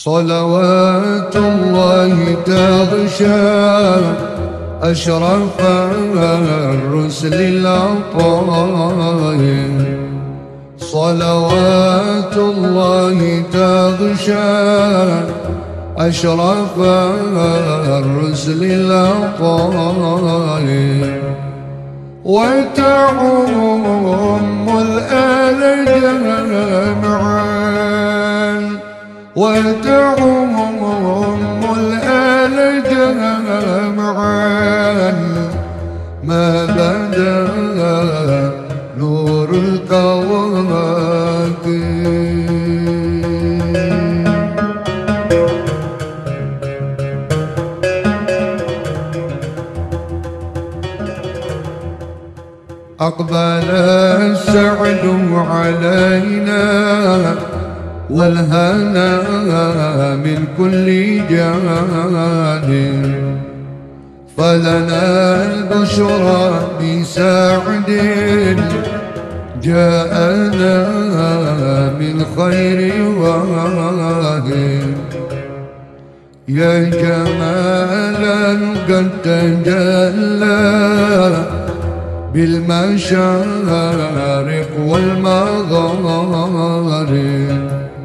صلوات الله تغشى أشرف الرسل الأطاهر. صلوات الله تغشى أشرف الرسل الأطاهر، وتعم الآل جمعا، وتعم الآل جمعا، ما بدا نور الكواكب. أقبل السعد علينا والهنا من كل جانب، فلنا البشرى بسعد جاءنا من خير واهب. يا جمالا قد تجلى بالمشارق والمغارب،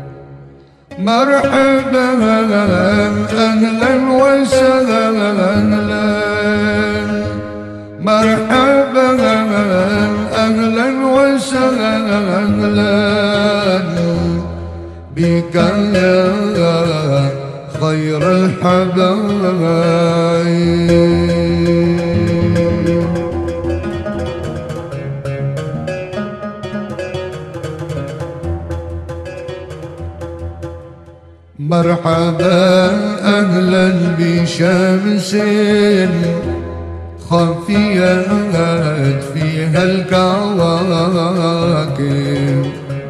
مرحبا أهلا وسهلا، مرحبا أهلا وسهلا بك يا خير الحبايب. مرحبا أهلا بشمس خفيت فيها الكواكب،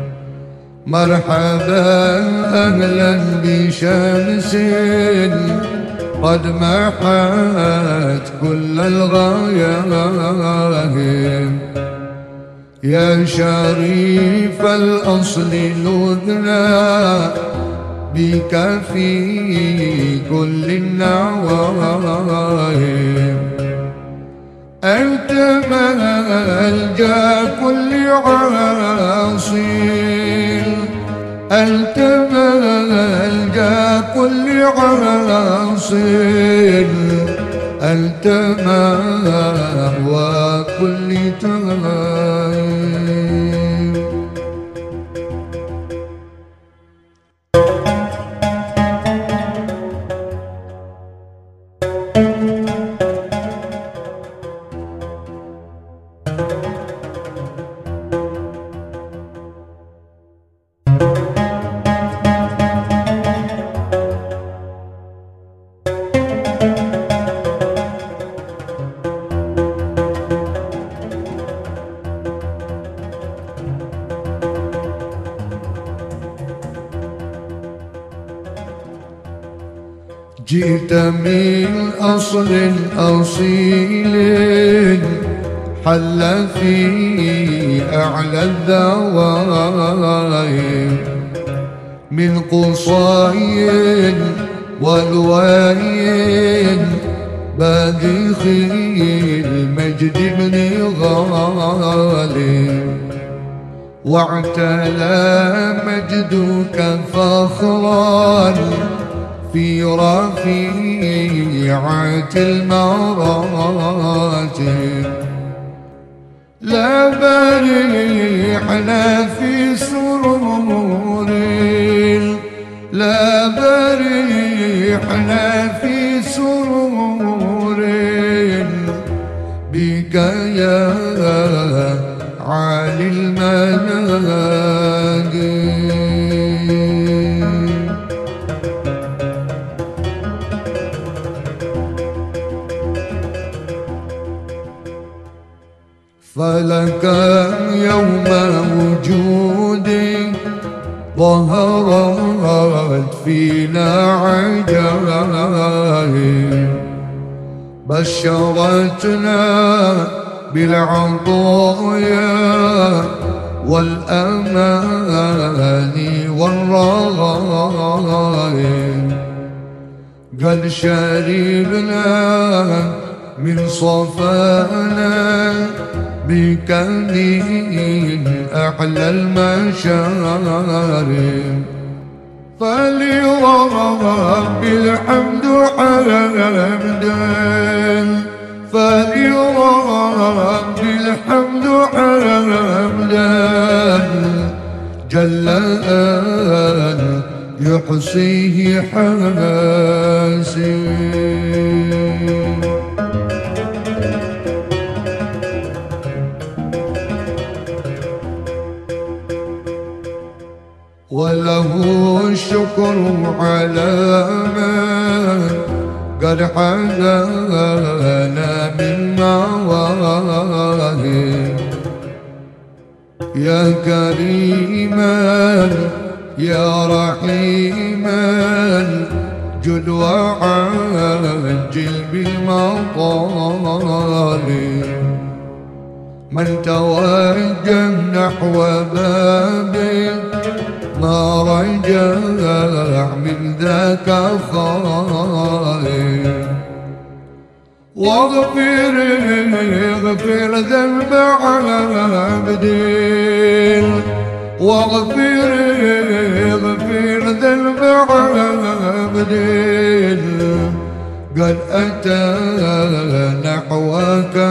مرحبا أهلا بشمس قد محت كل الغياهب. يا شريف الأصل لذنا بك في كل النواهب، أنت ملجأ كل عاصي، أنت ملجأ كل عاصي، أنت مأوى كل تائب. جئت من أصل أصيل حل في أعلى الذوائب، من قصي ولواي باذخ المجد بن غالب، واعتلى مجدك فخرا في رفيعة المراتب. لا بريحنا في سرور، لا بريحنا في سرور بك يا عالي المناقب. فلك يوم وجودي ظهرت فينا عجائب، بشرتنا بالعطايا والأمان والرغائب. قد شربنا من صفانا بكمين أحلى المشارب. فلرب الحمد حمدا، فلرب الحمد حمدا جل أن يحصيه حاسب. وله الشكر على من قد حدانا من مواهب. يا كريما يا رحيما جد وعجل بالمطالب. من توجه نحو بابك ما رجع من ذاك خائف. واغفر ذنب عبدي، واغفر ذنب عبدي قد أتى نحوك